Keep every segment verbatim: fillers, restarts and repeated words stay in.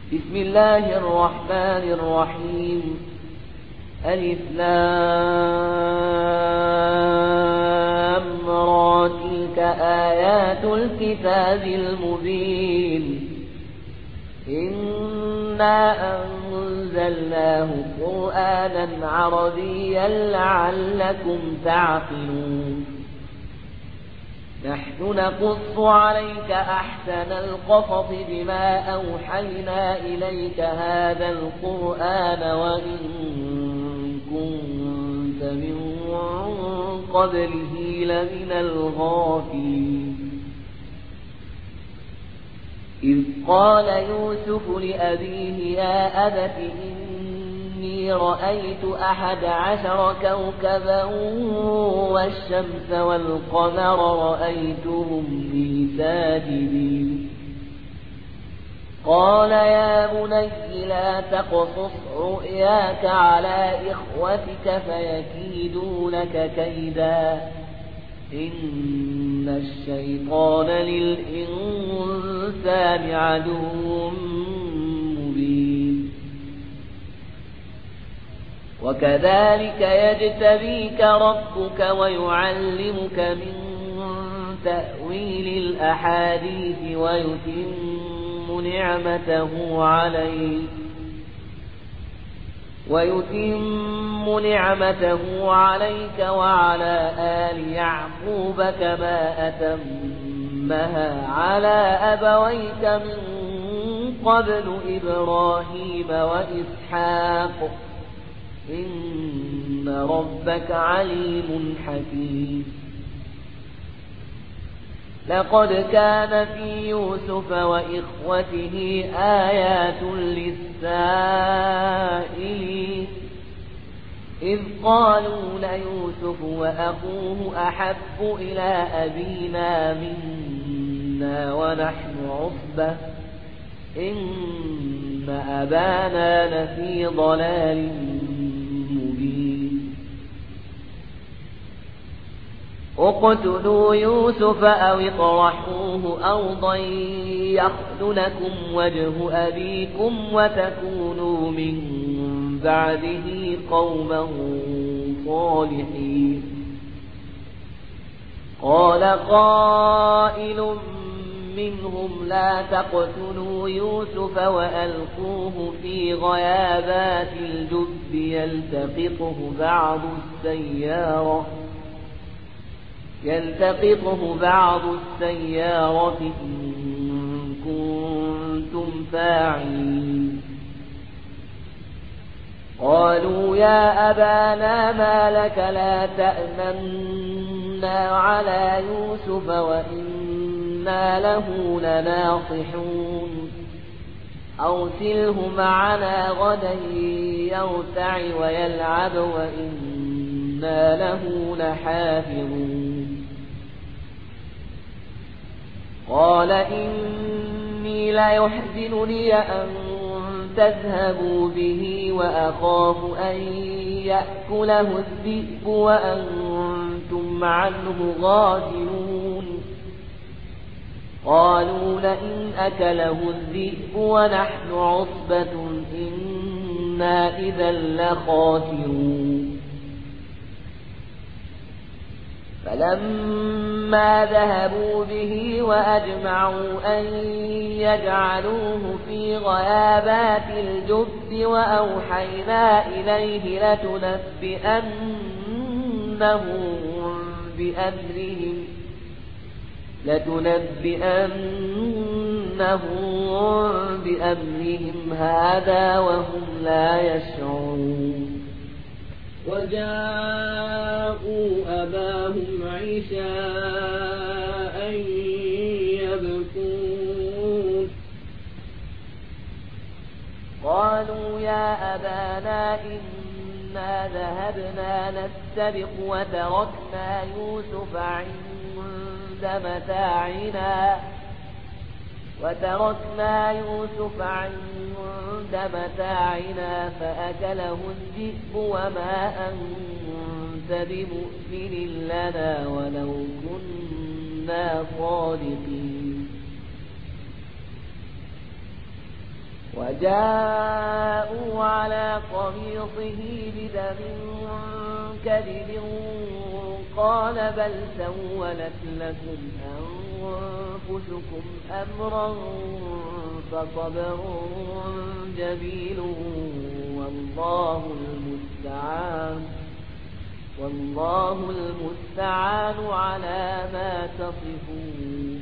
بسم الله الرحمن الرحيم. ألف لام را تلك آيات الكتاب المبين. إنا أنزلناه قرآنا عربيا لعلكم تعقلون. نحن نقص عليك أحسن القصص بما أوحينا إليك هذا القرآن وإن كنت من قبله لمن الغافلين. إذ قال يوسف لأبيه يا أبت إني رأيت أحد عشر كوكبا والشمس والقمر رأيتهم لي ساجدين. قال يا بني لا تقصص رؤياك على إخوتك فيكيدوا لك كيدا إن الشيطان للإنسان عدو مبين. وكذلك يجتبيك ربك ويعلمك من تأويل الأحاديث ويتم نعمته عليك ويتم نعمته عليك وعلى آل يعقوب كما أتمها على أبويك من قبل إبراهيم وإسحاق إن ربك عليم حكيم. لقد كان في يوسف وإخوته آيات للسائلين إذ قالوا ليوسف وأخوه أحب إلى أبينا منا ونحن عصبة إن أبانا لفي ضلال مبين. اقتلوا يوسف أو اطرحوه أرضا يخل لكم وجه أبيكم وتكونوا من بعده قوما صالحين. قال قائل منهم لا تقتلوا يوسف وألقوه في غيابات الجب يلتقطه بعض السيارة يلتقطه بعض السيارة إن كنتم فاعلين. قالوا يا أبانا ما لك لا تأمنا على يوسف وإنا له لناصحون أرسله معنا غدا يرتع ويلعب وإنا له لحافظون. قال إني ليحزنني أن تذهبوا به وأخاف أن يأكله الذئب وأنتم عنه غافلون. قالوا لئن أكله الذئب ونحن عصبة إنا إذا لخاسرون. فلما ذهبوا به وأجمعوا أن يجعلوه في غيابات الجب وأوحينا إليه لتنبئنهم بأمرهم لتنبئنهم بأمرهم هذا وهم لا يشعرون. وجاءوا أباهم عشاء يبكون. قالوا يا أبانا إنا ذهبنا نستبق وتركنا يوسف عند متاعنا وتركنا يوسف عند متاعنا فأكله الذئب وما أنت بمؤمن لنا ولو كنا صادقين. وجاءوا على قميصه بدم كذب قال بل سولت لكم أنفسكم أمرا فصبر جميل والله المستعان والله المستعان على ما تصفون.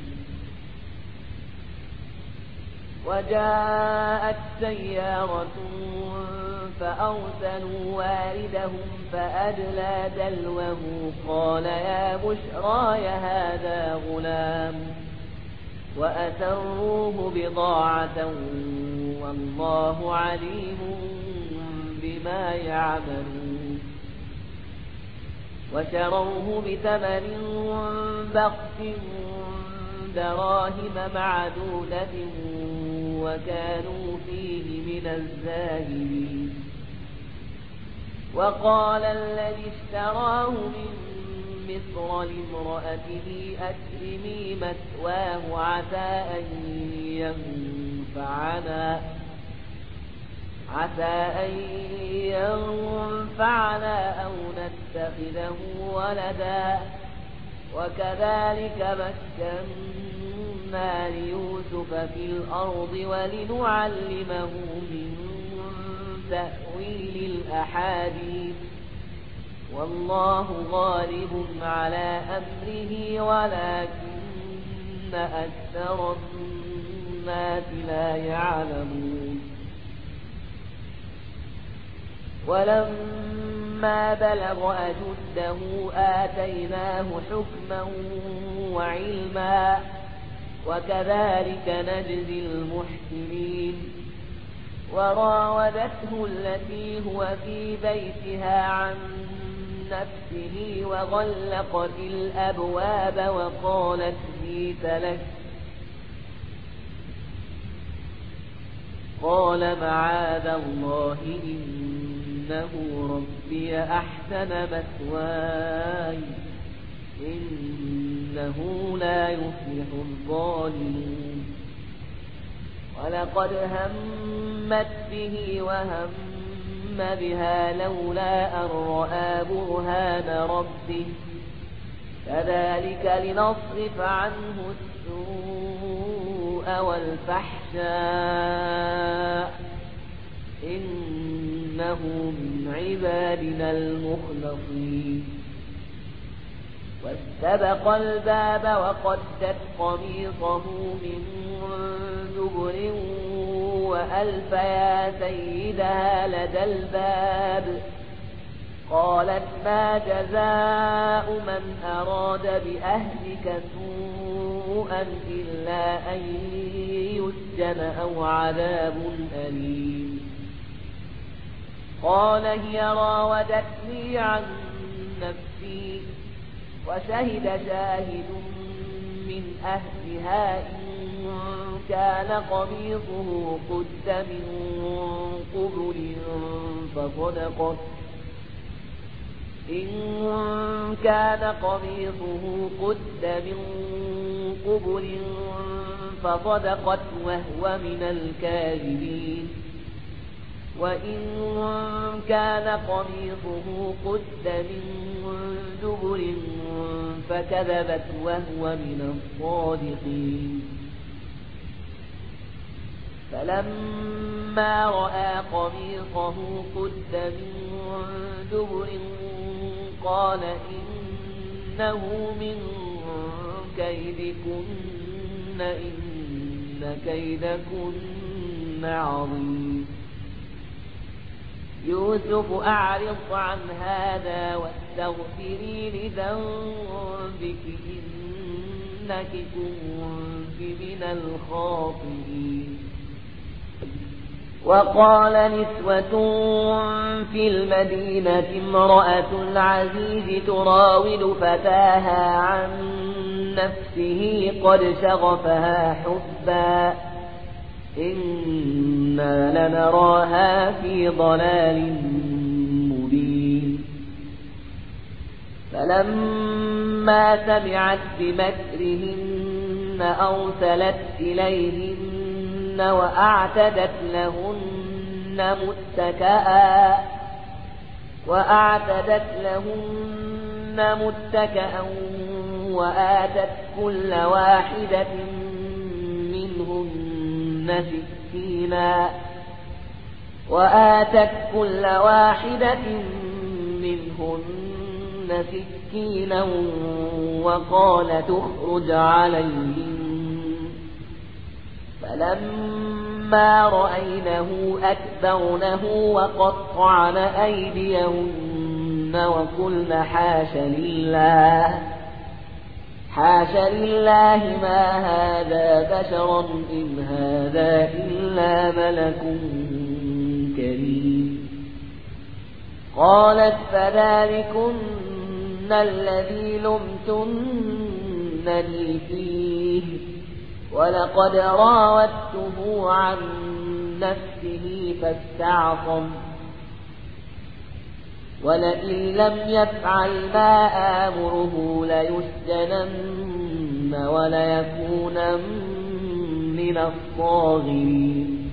وجاءت سيارة فأرسلوا واردهم فأدلى دلوه قال يا بشرى هذا غلام وأسروه بضاعة والله عليم بما يعملون. وشروه بثمن بخس دراهم معدودة وكانوا فيه من الزاهدين. وقال الذي اشتراه من مصر لامرأته أكرمي مثواه عسى أن ينفعنا عسى أن ينفعنا أو نتخذه ولدا وكذلك مكنا ليوسف في الأرض ولنعلمه من تأويل الأحاديث والله غالب على أمره ولكن أكثر الناس لا يعلمون. ولما بلغ أجده آتيناه حكما وعلما وكذلك نجزي المحسنين. وراودته التي هو في بيتها عن نفسه وغلقت الأبواب وقالت هيت لك قال معاذ الله إنه ربي أحسن مثواي إنه لا يفلح الظالمون. ولقد همت به وهم بها لولا أن رأى برهان ربه كذلك لنصرف عنه السوء والفحشاء إنه من عبادنا المخلصين. واستبق الباب وقدت قميصه من دبر وألف يا سيدها لدى الباب قالت ما جزاء من أراد بأهلك سوءا إلا أن يسجن أو عذاب أليم. قال هي راودتني عن نفسي وشهد شاهد من أهلها إن كان قميصه قد من قبل فصدقت إن كان قميصه قد من قبل فصدقت وهو من الكاذبين. وإن كان قميصه قد من دبر فكذبت وهو من الصادقين. فلما رأى قميصه قد من دبر قال إنه من كيدكن إن كيدكن عظيم. يوسف أعرض عن هذا واستغفري لذنبك إنك كنت من الخاطئين. وقال نسوة في المدينة امرأة العزيز تراود فتاها عن نفسه قد شغفها حبا إنا لنراها في ضلال مبين. فلما سمعت بمكرهن أرسلت إليهن وأعتدت لهن متكئا وأعتدت لهن متكئا وآتت كل واحدة منهن سكينا وآتت كل واحدة منهن سكينا وقالت اخرج عليهم فلما رأينه أكبرنه وقطعن أيديهن وقلن حاش لله حاش لله ما هذا بشرا إن هذا إلا ملك كريم. قالت فذلكن الذي لمتنني فيه ولقد راودته عن نفسه فاستعصم ولئن لم يفعل ما آمره ليسجنن وليكونن من الصاغرين.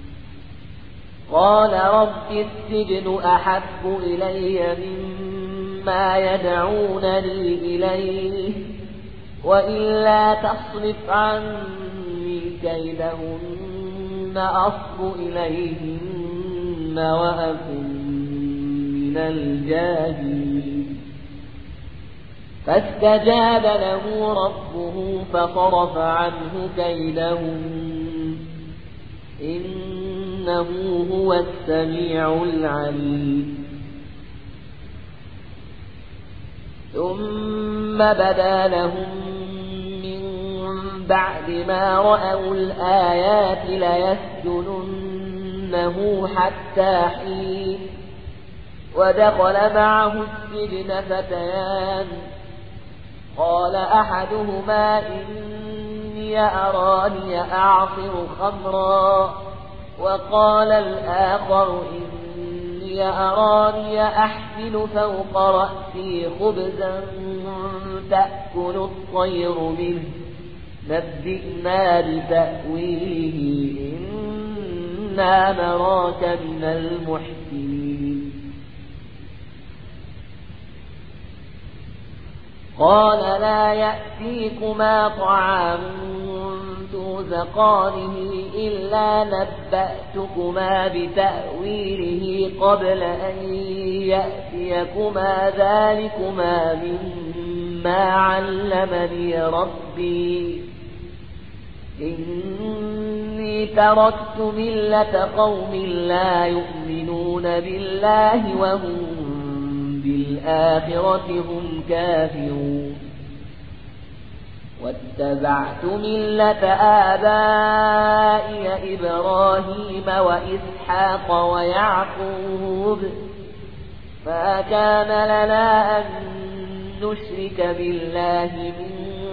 قال رب السجن أحب إلي مما يدعونني إليه وإلا تصرف عني كيدهن أصب إليهن وأكن من الجاهلين. فاستجاب له ربه فصرف عنه كيدهن إنه هو السميع العليم. ثم بدا لهم من بعد ما رأوا الآيات ليسجننه حتى حين. ودخل معه السجن فتيان قال أحدهما إني أراني أعصر خمرا وقال الآخر إني أراني أحمل فوق رأسي خبزا تأكل الطير منه نبئنا بتأويله إنا نراك من المحسنين. قال لا يأتيكما طعام ترزقانه إلا نبأتكما بتأويله قبل أن يأتيكما ذلكما مما علمني ربي إني تركت ملة قوم لا يؤمنون بالله وهم بالآخرة هم كافرون. واتبعت ملة آبائي إبراهيم وإسحاق ويعقوب ما كان لنا أن نشرك بالله من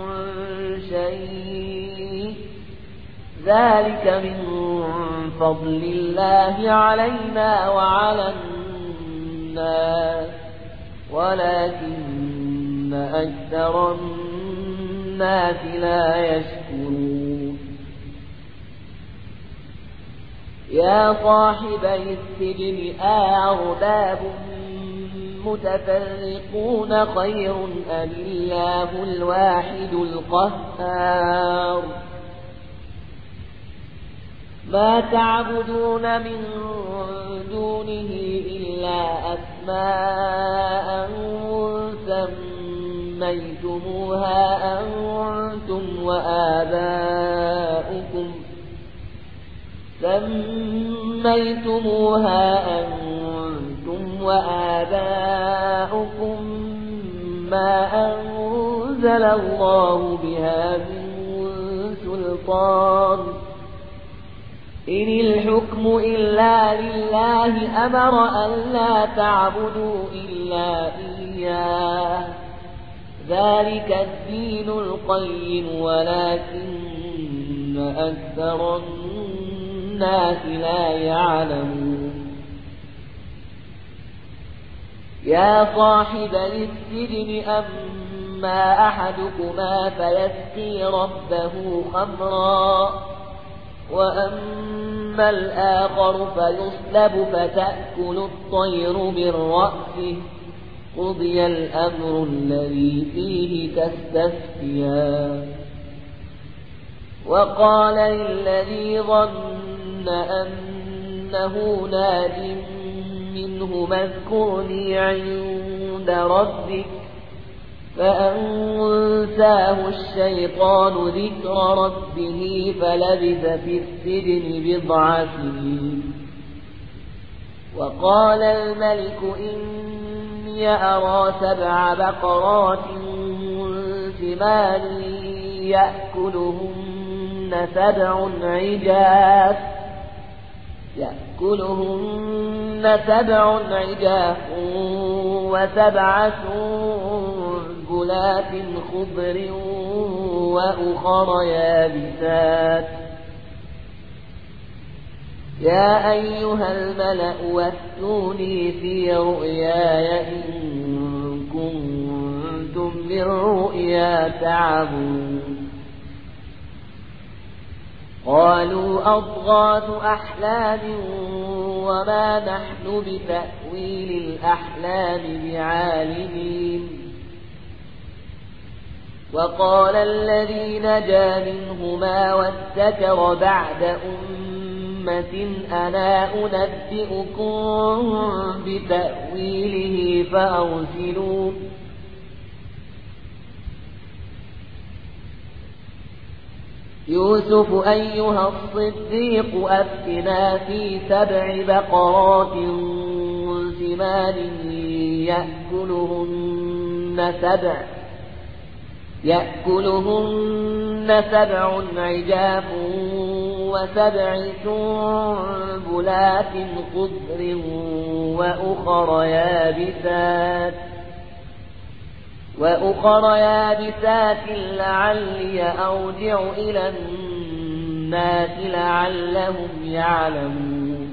شيء ذلك من فضل الله علينا وعلى الناس ولكن أكثر الناس لا يشكرون. يا صاحبي السجن أأرباب متفرقون خير أم الله الواحد القهار. ما تعبدون من دونه إلا أسماء سميتموها أنتم وآباؤكم سميتموها أنتم وآباؤكم ما أنزل الله بها من سلطان إن الحكم إلا لله أمر أن لا تعبدوا إلا إياه ذلك الدين القيم ولكن أكثر الناس لا يعلمون. يا صاحب السجن أما أحدكما فيسقي ربه خمرا وأما الآخر فيصلب فتأكل الطير من رأسه قضي الأمر الذي فيه تستفتيان. وقال للذي ظن أنه ناج منه اذكرني عند ربك فأنساه الشيطان ذكر ربه فلبث في السجن بضع سنين. وقال الملك إني أرى سبع بقرات سمان يأكلهن سبع عجاف يأكلهن سبع عجاف وسبع سنبلات خضر وأخر يابسات. يا أيها الملأ وافتوني في رؤياي إن كنتم للرؤيا تعبون. قالوا أضغاث أحلام وما نحن بتأويل الأحلام بعالمين. وقال الذي نجا منهما وادكر بعد أمة أنا أنبئكم بتأويله فأرسلون. يوسف أيها الصديق أفتنا في سبع بقرات سمان يأكلهن سبع يأكلهن سبع عجاف وسبع سنبلات خضر وأخر يابسات وأخر يابسات لعلي أرجع إلى الناس لعلهم يعلمون.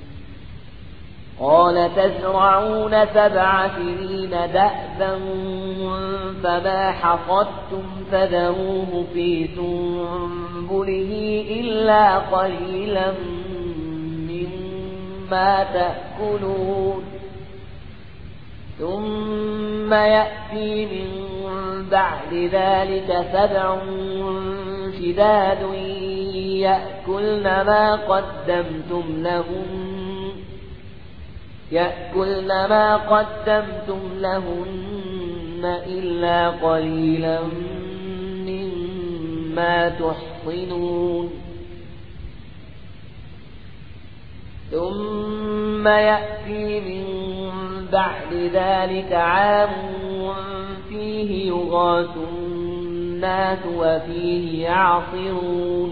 قال تزرعون سبع سنين دأبا فما حصدتم فذروه في سنبله إلا قليلا مما تأكلون. ثم يأتي من بعد ذلك سبع شداد يأكلن ما قدمتم لهن يأكلن ما قدمتم لهن إلا قليلا مما تحصنون. ثم يأتي من بعد ذلك عام فيه يغاث الناس وفيه يعصرون.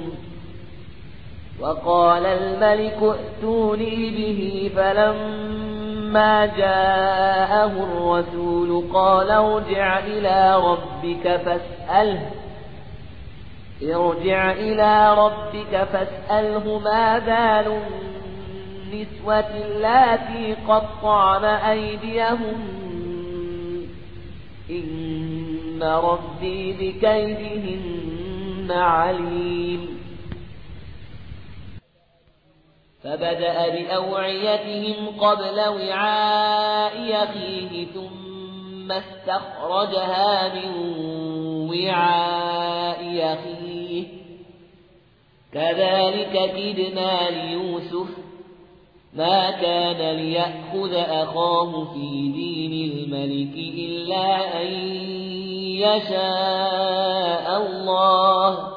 وقال الملك ائتوني به فلما جاءه الرسول قال ارجع إلى ربك فاسأله ارجع إلى ربك فاسأله ما بال النسوة اللاتي قطعن أيديهن إن ربي بكيدهن عليم. فبدأ بأوعيتهم قبل وعاء أخيه ثم استخرجها من وعاء أخيه كذلك كدنا ليوسف ما كان ليأخذ أخاه في دين الملك إلا أن يشاء الله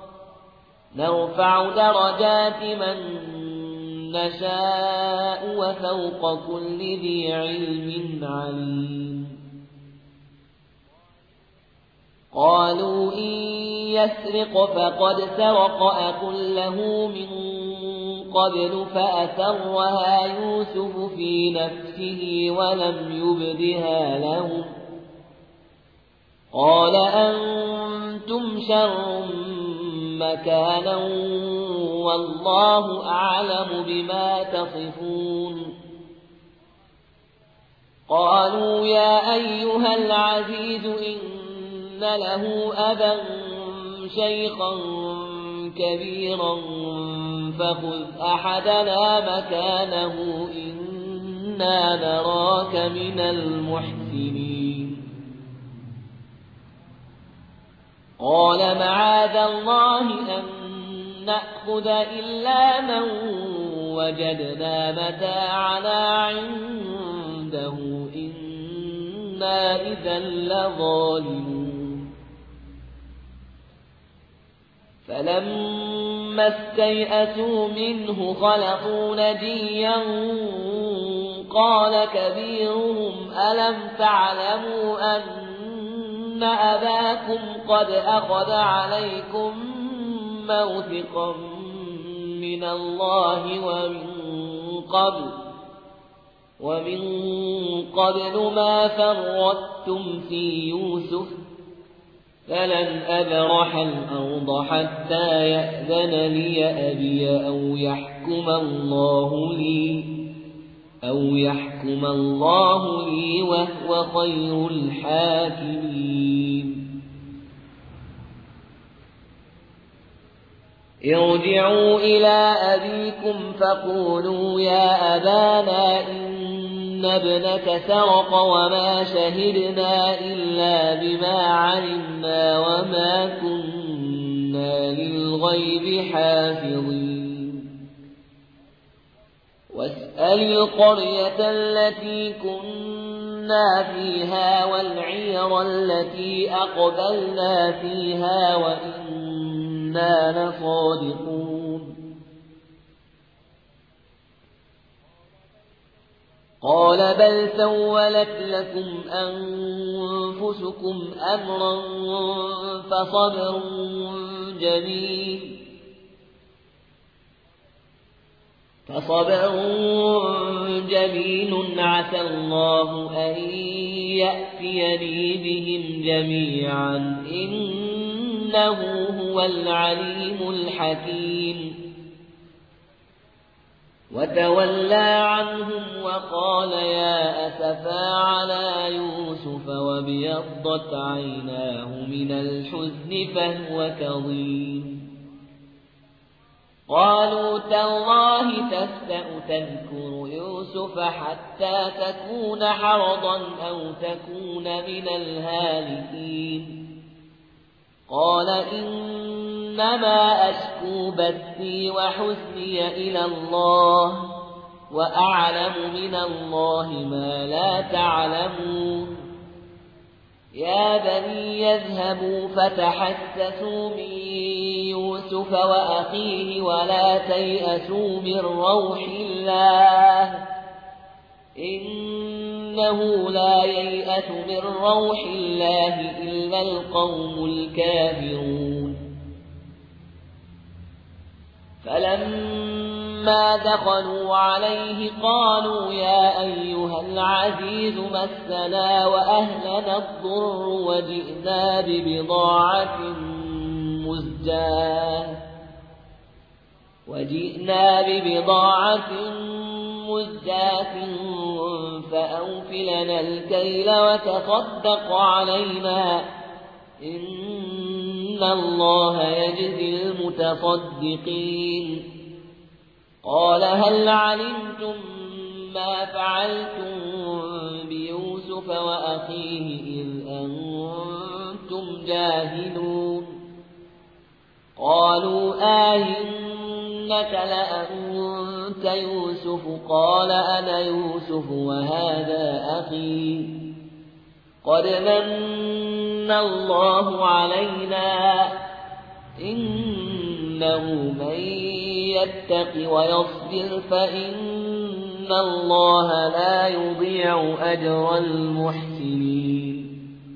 نرفع درجات من نشاء وفوق كل ذي علم عليم. قالوا إن يسرق فقد سرق أخ له من قبل فأسرها يوسف في نفسه ولم يبدها لهم قال أنتم شر مكانا والله أعلم بما تصفون. قالوا يا أيها العزيز إن له أبا شيخا كبيرا فخذ أحدنا مكانه إنا نراك من المحسنين قال معاذ الله أن نأخذ إلا من وجدنا متاعنا عنده إنا إذا لظالمون فلما استيئسوا منه خلقوا نجيا قال كبيرهم ألم تعلموا أن أباكم قد أخذ عليكم موثقا من الله ومن قبل ومن قبل ما فرطتم في يوسف فلن أبرح الأرض حتى يأذن لي أبي أو يحكم الله لي أو يحكم الله لي وهو خير الحاكمين ارجعوا إلى أبيكم فقولوا يا أبانا إن ابنك سرق وما شهدنا إلا بما علمنا وما كنا للغيب حافظين واسأل القرية التي كنا فيها والعير التي أقبلنا فيها وإنا لصادقون قال بل سولت لكم أنفسكم أمرا فصبر جميل فصبر جميل عسى الله أن يأتيني بهم جميعا إنه هو العليم الحكيم وتولى عنهم وقال يا أسفا على يوسف وابيضت عيناه من الحزن فهو كظيم قالوا تالله تفتأ تذكر يوسف حتى تكون حرضا أو تكون من الهالكين قال إنما أشكو بثي وحزني إلى الله وأعلم من الله ما لا تعلمون يا بني يذهبوا فتحسسوا من يوسف وأخيه ولا تيأسوا من روح الله إنه لا ييأس من روح الله إلا القوم الكافرون فلما دخلوا عليه قالوا يا أيها العزيز مسنا وأهلنا الضر وجئنا ببضاعة مزجاة وجئنا ببضاعة مزجاة فأوف لنا الكيل وتصدق علينا إن الله يجزي المتصدقين قال هل علمتم ما فعلتم بيوسف وأخيه إذ أنتم جاهلون قالوا آئنك لأنت يوسف قال أنا يوسف وهذا أخي قد من الله علينا إنه من يتق ويصبر فإن الله لا يضيع أجر المحسنين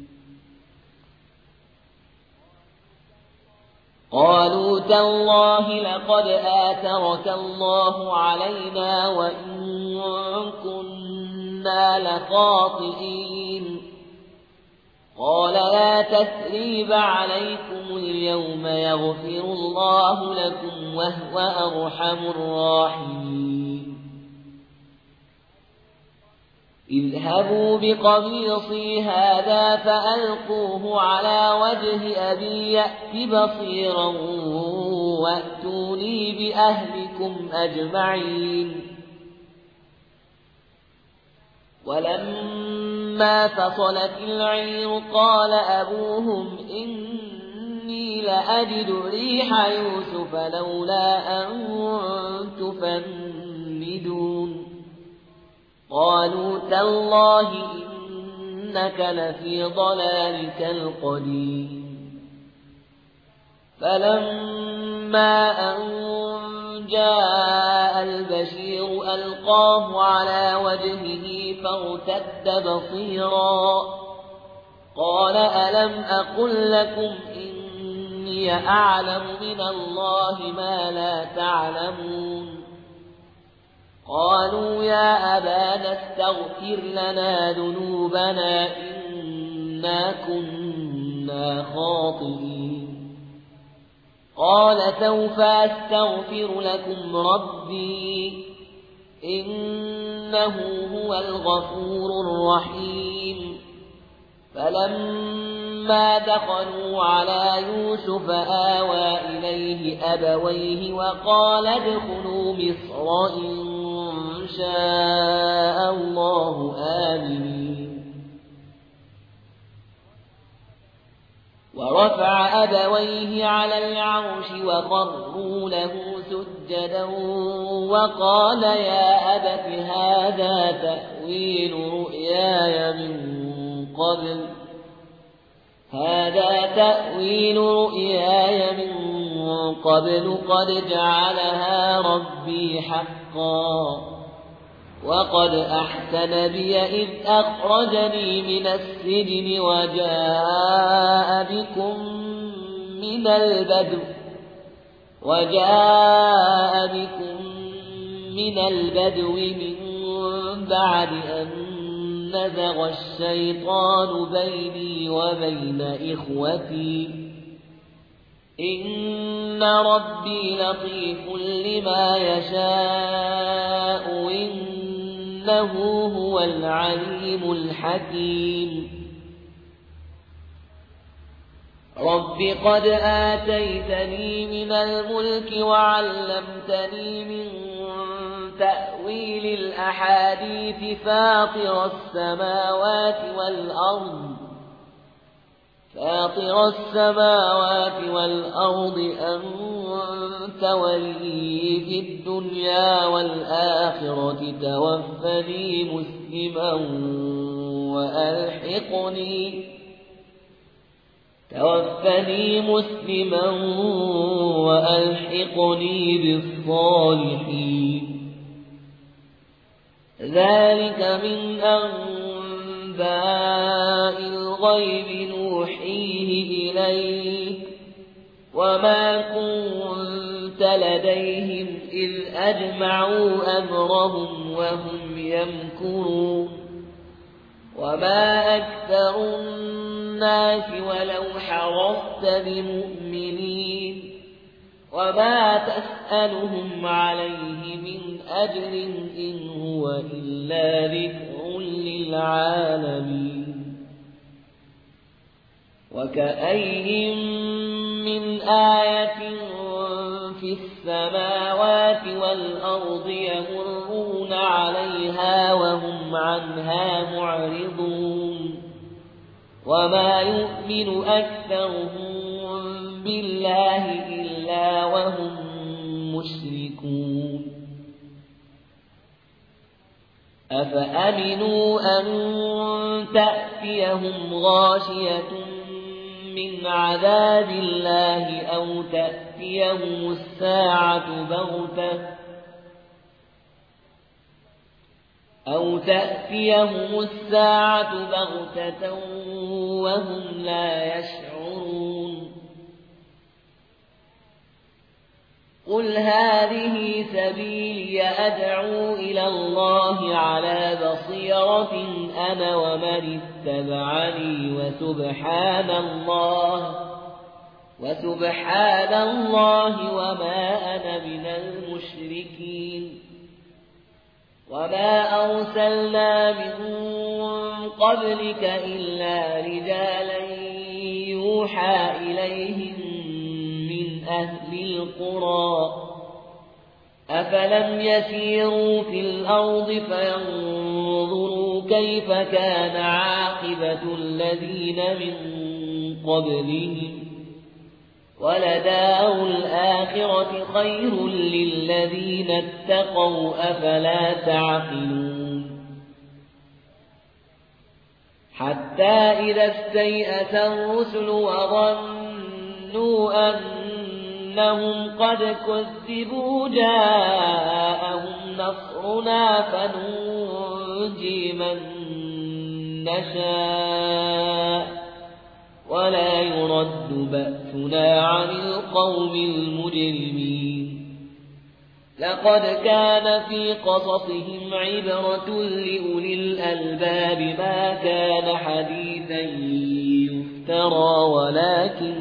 قالوا تالله لقد آثرك الله علينا وإن كنا لخاطئين قال لا تثريب عليكم اليوم يغفر الله لكم وهو أرحم الراحمين اذهبوا بقميصي هذا فألقوه على وجه أبي يأت بصيرا وأتوني بأهلكم أجمعين. ولما فصلت العير قال أبوهم إني لأجد ريح يوسف لولا أن تفندون. قالوا تالله إنك لفي ضلالك القديم. فلما أن جاء البشير ألقاه على وجهه فارتد بصيرا قال ألم أقل لكم إني أعلم من الله ما لا تعلمون. قالوا يا أبانا استغفر لنا ذنوبنا إنا كنا خاطئين. قال سوف أستغفر لكم ربي إنه هو الغفور الرحيم. فلما دخلوا على يوسف آوى إليه أبويه وقال ادخلوا مصر إن شاء الله آمنين. ورفع أبويه على العرش وخروا له سجدا وقال يا أبت هذا تأويل رؤياي من قبل هذا تأويل رؤياي من قبل قد جعلها ربي حقا وقد أحسن بي إذ أخرجني من السجن وجاء بكم من البدو وجاء بكم من البدو من بعد أن نزغ الشيطان بيني وبين إخوتي إن ربي لطيف لما يشاء إنه هو العليم الحكيم. رب قد آتيتني من الملك وعلمتني من تأويل الأحاديث فاطر السماوات والأرض فاطر السماوات والأرض أنت ولي في الدنيا والآخرة توفني مسلما وألحقني توفني مسلما وألحقني بالصالحين. ذلك من أنباء الغيب نوحيه إليك وما كنت لديهم إذ أجمعوا أمرهم وهم يمكرون. وما أكثر الناس ولو حرصت بمؤمنين وما تسألهم عليه من أجر إن هو إلا ذكر للعالمين. وكأين من آية في السماوات والأرض يمرون عليها وهم عنها معرضون وما يؤمن أكثرهم بالله إلا وهم مشركون. أفأمنوا أن تأتيهم غاشية من عذاب الله أو تأتيهم الساعة بغتة أو تأتيهم الساعة بغتة وهم لا يشعرون. قل هذه سبيلي أدعو إلى الله على بصيرة أنا ومن اتبعني وسبحان الله وسبحان الله وما أنا من المشركين. وما أرسلنا من قبلك إلا رجالا يوحى إليهم من أهل القرى أفلم يسيروا في الأرض فينظروا كيف كان عاقبة الذين من قبلهم ولدار الآخرة خير للذين اتقوا أفلا تعقلون حتى إذا استيأس الرسل وظنوا أنهم قد كذبوا جاءهم نصرنا فننجي من نشاء ولا يرد بأسنا عن القوم المجرمين لقد كان في قصصهم عبرة لأولي الألباب ما كان حديثا يفترى ولكن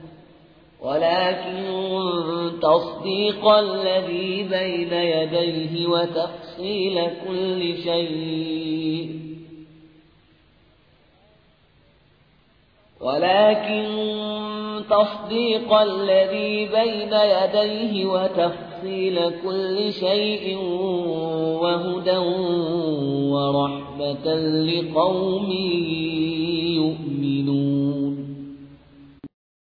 ولكن تصديق الذي بين يديه وتفصيل كل شيء ولكن تصديق الذي بين يديه وتفصيل كل شيء وهدى ورحمة لقوم